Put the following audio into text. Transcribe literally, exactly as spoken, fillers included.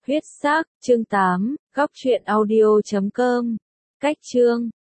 Huyết sắc, chương tám, góc truyện audio chấm com. Cách chương